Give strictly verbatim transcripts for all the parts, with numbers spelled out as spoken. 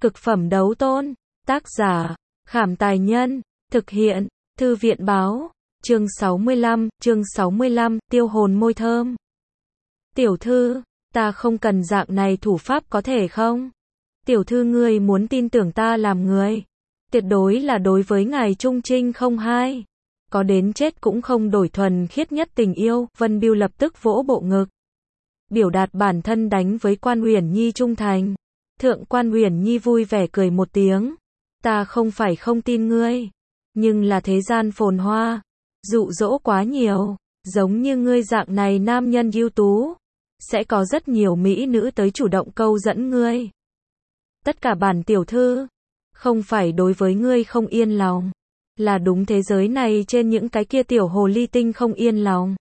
Cực phẩm đấu tôn. Tác giả, Khảm Tài Nhân. Thực hiện, Thư viện Báo. Chương sáu mươi lăm, chương sáu mươi lăm, tiêu hồn môi thơm. Tiểu thư, ta không cần dạng này thủ pháp có thể không? Tiểu thư ngươi muốn tin tưởng ta làm người. Tuyệt đối là đối với ngài trung trinh không hai. Có đến chết cũng không đổi thuần khiết nhất tình yêu, Vân Bưu lập tức vỗ bộ ngực. Biểu đạt bản thân đánh với Quan Uyển Nhi trung thành. Thượng Quan Uyển Nhi vui vẻ cười một tiếng. Ta không phải không tin ngươi. Nhưng là thế gian phồn hoa. Dụ dỗ quá nhiều. Giống như ngươi dạng này nam nhân ưu tú. Sẽ có rất nhiều mỹ nữ tới chủ động câu dẫn ngươi. Tất cả bản tiểu thư. Không phải đối với ngươi không yên lòng. Là đúng thế giới này trên những cái kia tiểu hồ ly tinh không yên lòng.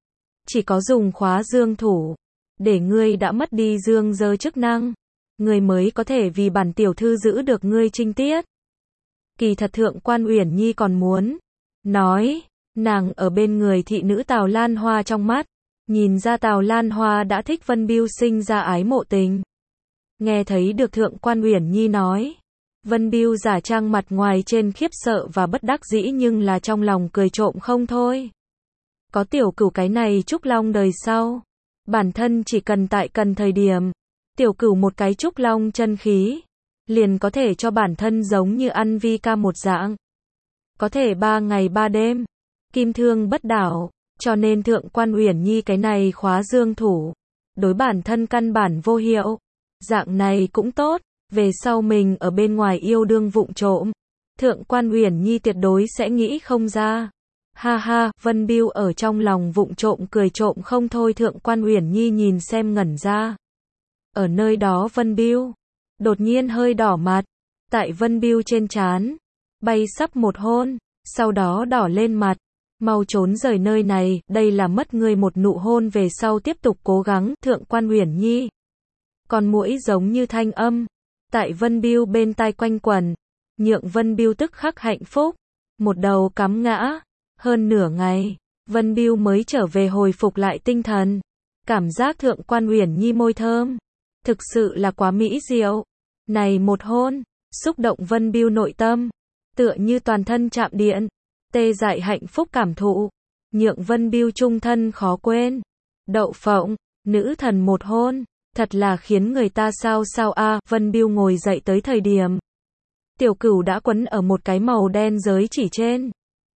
Chỉ có dùng khóa dương thủ. Để ngươi đã mất đi dương dơ chức năng. Ngươi mới có thể vì bản tiểu thư giữ được ngươi trinh tiết. Kỳ thật Thượng Quan Uyển Nhi còn muốn. Nói. Nàng ở bên người thị nữ Tào Lan Hoa trong mắt. Nhìn ra Tào Lan Hoa đã thích Vân Bưu sinh ra ái mộ tình. Nghe thấy được Thượng Quan Uyển Nhi nói. Vân Bưu giả trang mặt ngoài trên khiếp sợ và bất đắc dĩ nhưng là trong lòng cười trộm không thôi. Có tiểu cửu cái này trúc long đời sau. Bản thân chỉ cần tại cần thời điểm. Tiểu cửu một cái trúc long chân khí. Liền có thể cho bản thân giống như ăn vi ca một dạng. Có thể ba ngày ba đêm. Kim thương bất đảo. Cho nên Thượng Quan Uyển Nhi cái này khóa dương thủ. Đối bản thân căn bản vô hiệu. Dạng này cũng tốt. Về sau mình ở bên ngoài yêu đương vụng trộm. Thượng Quan Uyển Nhi tuyệt đối sẽ nghĩ không ra. Ha ha, Vân Bưu ở trong lòng vụng trộm cười trộm không thôi. Thượng Quan Uyển Nhi nhìn xem ngẩn ra. Ở nơi đó Vân Bưu đột nhiên hơi đỏ mặt. Tại Vân Bưu trên trán bay sắp một hôn. Sau đó đỏ lên mặt. Mau trốn rời nơi này. Đây là mất ngươi một nụ hôn. Về sau tiếp tục cố gắng. Thượng Quan Uyển Nhi. Con muỗi giống như thanh âm. Tại Vân Bưu bên tai quanh quẩn. Nhượng Vân Bưu tức khắc hạnh phúc. Một đầu cắm ngã. Hơn nửa ngày. Vân Bưu mới trở về hồi phục lại tinh thần. Cảm giác Thượng Quan Uyển Nhi môi thơm. Thực sự là quá mỹ diệu. Này một hôn. Xúc động Vân Bưu nội tâm. Tựa như toàn thân chạm điện. Tê dại hạnh phúc cảm thụ. Nhượng Vân Bưu trung thân khó quên. Đậu phộng. Nữ thần một hôn. Thật là khiến người ta sao sao a. À, Vân Bưu ngồi dậy tới thời điểm. Tiểu cửu đã quấn ở một cái màu đen giới chỉ trên.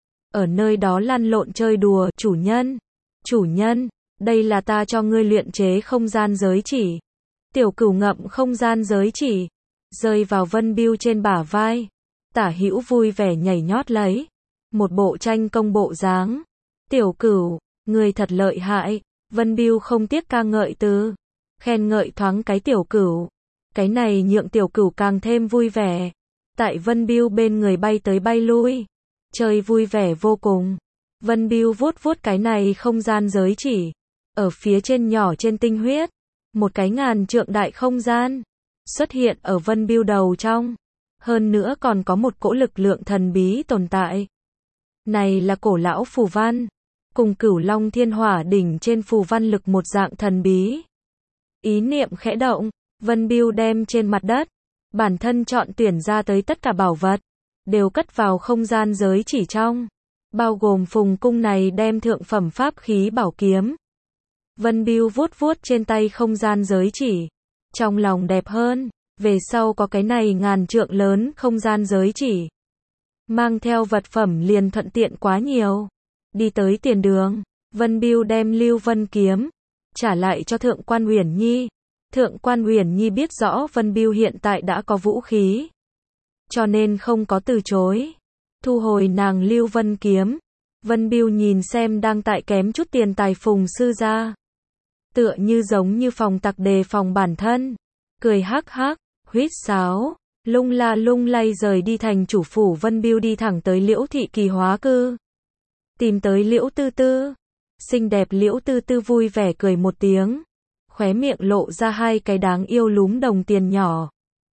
Ở nơi đó lăn lộn chơi đùa. Chủ nhân. Chủ nhân. Đây là ta cho ngươi luyện chế không gian giới chỉ. Tiểu cửu ngậm không gian giới chỉ. Rơi vào Vân Bưu trên bả vai. Tả hữu vui vẻ nhảy nhót lấy. Một bộ tranh công bộ dáng. Tiểu cửu. Ngươi thật lợi hại. Vân Bưu không tiếc ca ngợi từ. Khen ngợi thoáng cái tiểu cửu. Cái này nhượng tiểu cửu càng thêm vui vẻ. Tại Vân Bưu bên người bay tới bay lui. Chơi vui vẻ vô cùng. Vân Bưu vuốt vuốt cái này không gian giới chỉ. Ở phía trên nhỏ trên tinh huyết. Một cái ngàn trượng đại không gian. Xuất hiện ở Vân Bưu đầu trong. Hơn nữa còn có một cỗ lực lượng thần bí tồn tại. Này là cổ lão phù văn. Cùng Cửu Long Thiên Hỏa đỉnh trên phù văn lực một dạng thần bí. Ý niệm khẽ động, Vân Bưu đem trên mặt đất, bản thân chọn tuyển ra tới tất cả bảo vật, đều cất vào không gian giới chỉ trong, bao gồm phùng cung này đem thượng phẩm pháp khí bảo kiếm. Vân Bưu vuốt vuốt trên tay không gian giới chỉ, trong lòng đẹp hơn, về sau có cái này ngàn trượng lớn không gian giới chỉ. Mang theo vật phẩm liền thuận tiện quá nhiều. Đi tới tiền đường, Vân Bưu đem Lưu Vân kiếm trả lại cho Thượng Quan Uyển Nhi. Thượng Quan Uyển Nhi biết rõ Vân Bưu hiện tại đã có vũ khí, cho nên không có từ chối. Thu hồi nàng Lưu Vân kiếm. Vân Bưu nhìn xem đang tại kém chút tiền tài Phùng sư gia. Tựa như giống như phòng tặc đề phòng bản thân. Cười hắc hắc, huýt sáo, lung la lung lay rời đi thành chủ phủ. Vân Bưu đi thẳng tới Liễu thị kỳ hóa cư. Tìm tới Liễu Tư Tư. Xinh đẹp Liễu Tư Tư vui vẻ cười một tiếng. Khóe miệng lộ ra hai cái đáng yêu lúm đồng tiền nhỏ.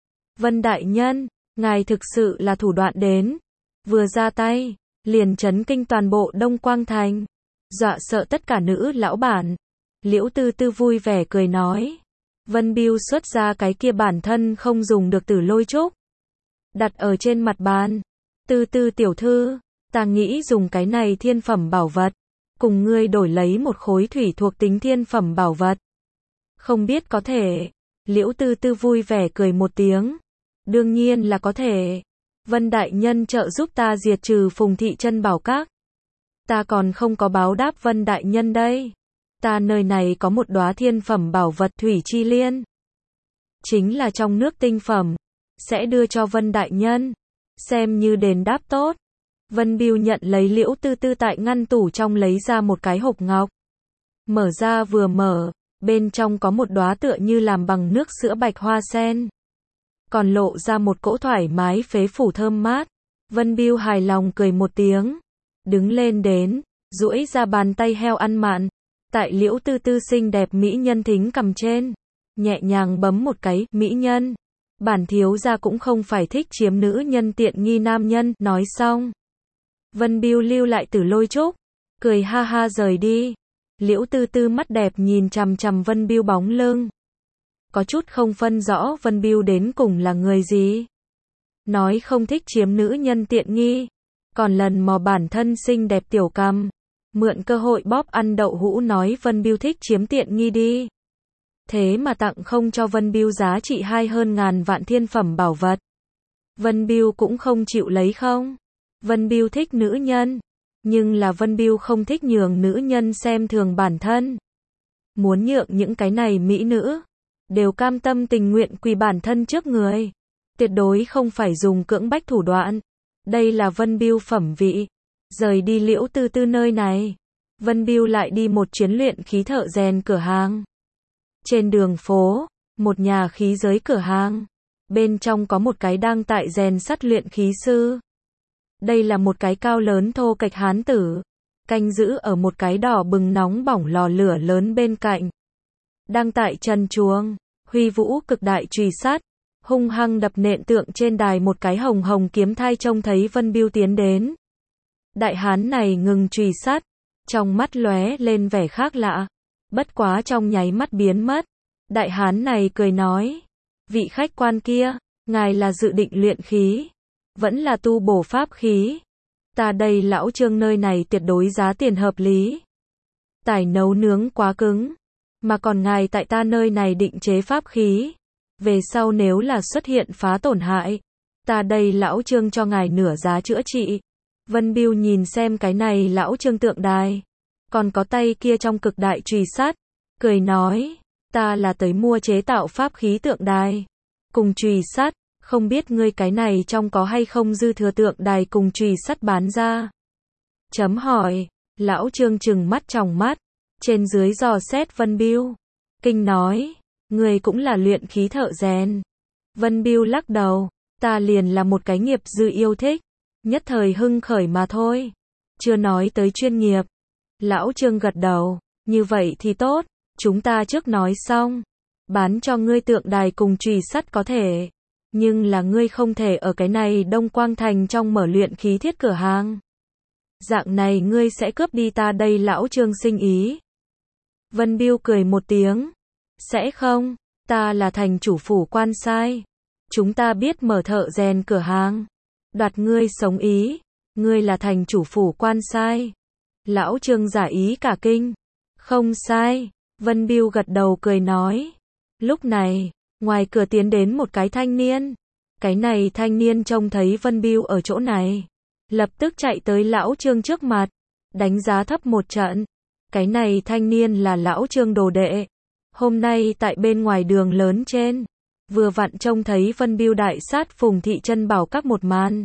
Vân đại nhân, ngài thực sự là thủ đoạn đến. Vừa ra tay, liền chấn kinh toàn bộ Đông Quang Thành. Dọa sợ tất cả nữ lão bản. Liễu Tư Tư vui vẻ cười nói. Vân Biêu xuất ra cái kia bản thân không dùng được tử lôi trúc, đặt ở trên mặt bàn. Tư Tư tiểu thư, ta nghĩ dùng cái này thiên phẩm bảo vật, cùng ngươi đổi lấy một khối thủy thuộc tính thiên phẩm bảo vật. Không biết có thể. Liễu Tư Tư vui vẻ cười một tiếng. Đương nhiên là có thể. Vân đại nhân trợ giúp ta diệt trừ Phùng thị chân bảo các. Ta còn không có báo đáp Vân đại nhân đây. Ta nơi này có một đóa thiên phẩm bảo vật thủy chi liên. Chính là trong nước tinh phẩm. Sẽ đưa cho Vân đại nhân. Xem như đền đáp tốt. Vân Biêu nhận lấy Liễu Tư Tư tại ngăn tủ trong lấy ra một cái hộp ngọc. Mở ra vừa mở, bên trong có một đóa tựa như làm bằng nước sữa bạch hoa sen. Còn lộ ra một cỗ thoải mái phế phủ thơm mát. Vân Biêu hài lòng cười một tiếng. Đứng lên đến, duỗi ra bàn tay heo ăn mặn. Tại Liễu Tư Tư xinh đẹp mỹ nhân thính cầm trên. Nhẹ nhàng bấm một cái, mỹ nhân. Bản thiếu gia cũng không phải thích chiếm nữ nhân tiện nghi nam nhân. Nói xong. Vân Biêu lưu lại tử lôi trúc. Cười ha ha rời đi. Liễu Tư Tư mắt đẹp nhìn chằm chằm Vân Biêu bóng lưng. Có chút không phân rõ Vân Biêu đến cùng là người gì. Nói không thích chiếm nữ nhân tiện nghi. Còn lần mò bản thân xinh đẹp tiểu cằm. Mượn cơ hội bóp ăn đậu hũ nói Vân Biêu thích chiếm tiện nghi đi. Thế mà tặng không cho Vân Biêu giá trị hai hơn ngàn vạn thiên phẩm bảo vật. Vân Biêu cũng không chịu lấy không. Vân Biêu thích nữ nhân. Nhưng là Vân Biêu không thích nhường nữ nhân xem thường bản thân. Muốn nhượng những cái này mỹ nữ. Đều cam tâm tình nguyện quỳ bản thân trước người. Tuyệt đối không phải dùng cưỡng bách thủ đoạn. Đây là Vân Biêu phẩm vị. Rời đi Liễu Tư Tư nơi này. Vân Biêu lại đi một chuyến luyện khí thợ rèn cửa hàng. Trên đường phố, một nhà khí giới cửa hàng. Bên trong có một cái đang tại rèn sắt luyện khí sư. Đây là một cái cao lớn thô kệch hán tử. Canh giữ ở một cái đỏ bừng nóng bỏng lò lửa lớn bên cạnh. Đang tại trần chuông, huy vũ cực đại chùy sắt. Hung hăng đập nện tượng trên đài một cái hồng hồng kiếm thai trông thấy Vân Biêu tiến đến. Đại hán này ngừng chùy sắt. Trong mắt lóe lên vẻ khác lạ. Bất quá trong nháy mắt biến mất. Đại hán này cười nói. Vị khách quan kia, ngài là dự định luyện khí. Vẫn là tu bổ pháp khí. Ta đây lão Trương nơi này tuyệt đối giá tiền hợp lý. Tài nấu nướng quá cứng. Mà còn ngài tại ta nơi này định chế pháp khí. Về sau nếu là xuất hiện phá tổn hại. Ta đây lão Trương cho ngài nửa giá chữa trị. Vân Biêu nhìn xem cái này lão Trương tượng đài. Còn có tay kia trong cực đại chùy sắt. Cười nói. Ta là tới mua chế tạo pháp khí tượng đài. Cùng chùy sắt. Không biết ngươi cái này trong có hay không dư thừa tượng đài cùng chùy sắt bán ra. Chấm hỏi. Lão Trương trừng mắt tròng mắt. Trên dưới dò xét Vân Biêu. Kinh nói. Ngươi cũng là luyện khí thợ rèn. Vân Biêu lắc đầu. Ta liền là một cái nghiệp dư yêu thích. Nhất thời hưng khởi mà thôi. Chưa nói tới chuyên nghiệp. Lão Trương gật đầu. Như vậy thì tốt. Chúng ta trước nói xong. Bán cho ngươi tượng đài cùng chùy sắt có thể. Nhưng là ngươi không thể ở cái này Đông Quang Thành trong mở luyện khí thiết cửa hàng. Dạng này ngươi sẽ cướp đi ta đây lão Trương sinh ý. Vân Biêu cười một tiếng. Sẽ không, ta là thành chủ phủ quan sai. Chúng ta biết mở thợ rèn cửa hàng. Đoạt ngươi sống ý. Ngươi là thành chủ phủ quan sai. Lão Trương giả ý cả kinh. Không sai. Vân Biêu gật đầu cười nói. Lúc này, ngoài cửa tiến đến một cái thanh niên. Cái này thanh niên trông thấy Vân Biêu ở chỗ này. Lập tức chạy tới lão Trương trước mặt. Đánh giá thấp một trận. Cái này thanh niên là lão Trương đồ đệ. Hôm nay tại bên ngoài đường lớn trên. Vừa vặn trông thấy Vân Biêu đại sát Phùng thị chân bảo các một màn.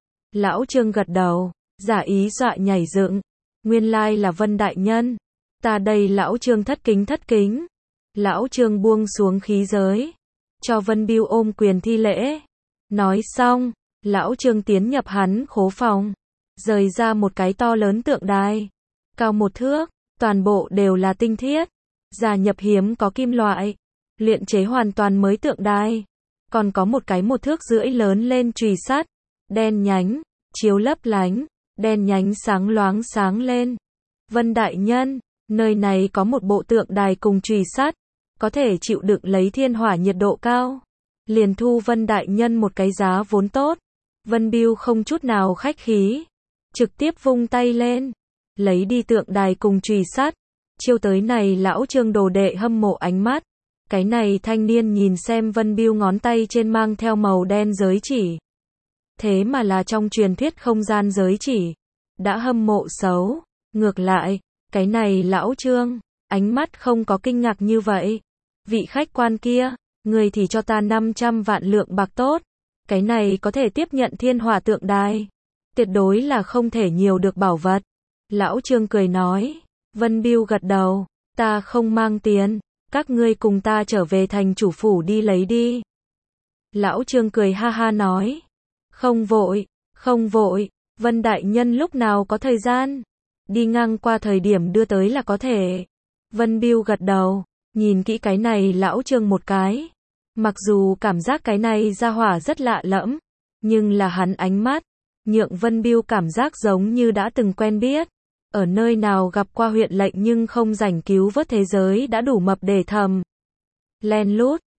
Lão Trương gật đầu. Giả ý dọa nhảy dựng. Nguyên lai là Vân đại nhân. Ta đây lão Trương thất kính thất kính. Lão Trương buông xuống khí giới. Cho Vân Biêu ôm quyền thi lễ. Nói xong, lão Trương tiến nhập hắn khố phòng. Rời ra một cái to lớn tượng đài. Cao một thước, toàn bộ đều là tinh thiết. Gia nhập hiếm có kim loại. Luyện chế hoàn toàn mới tượng đài. Còn có một cái một thước rưỡi lớn lên chùy sắt. Đen nhánh, chiếu lấp lánh. Đen nhánh sáng loáng sáng lên. Vân đại nhân, nơi này có một bộ tượng đài cùng chùy sắt. có thể chịu đựng lấy thiên hỏa nhiệt độ cao. Liền thu Vân đại nhân một cái giá vốn tốt. Vân Bưu không chút nào khách khí, trực tiếp vung tay lên, lấy đi tượng đài cùng chùy sắt. Chiêu tới này lão Trương đồ đệ hâm mộ ánh mắt. Cái này thanh niên nhìn xem Vân Bưu ngón tay trên mang theo màu đen giới chỉ. Thế mà là trong truyền thuyết không gian giới chỉ. Đã hâm mộ xấu. Ngược lại, cái này lão Trương, ánh mắt không có kinh ngạc như vậy. Vị khách quan kia, người thì cho ta năm trăm vạn lượng bạc tốt. Cái này có thể tiếp nhận thiên hỏa tượng đài. Tuyệt đối là không thể nhiều được bảo vật. Lão Trương cười nói. Vân Bưu gật đầu. Ta không mang tiền. Các ngươi cùng ta trở về thành chủ phủ đi lấy đi. Lão Trương cười ha ha nói. Không vội, không vội. Vân đại nhân lúc nào có thời gian. Đi ngang qua thời điểm đưa tới là có thể. Vân Bưu gật đầu. Nhìn kỹ cái này lão Trương một cái. Mặc dù cảm giác cái này ra hỏa rất lạ lẫm, nhưng là hắn ánh mắt, nhượng Vân Bưu cảm giác giống như đã từng quen biết. Ở nơi nào gặp qua huyện lệnh nhưng không rảnh cứu vớt thế giới đã đủ mập để thầm. Len lút,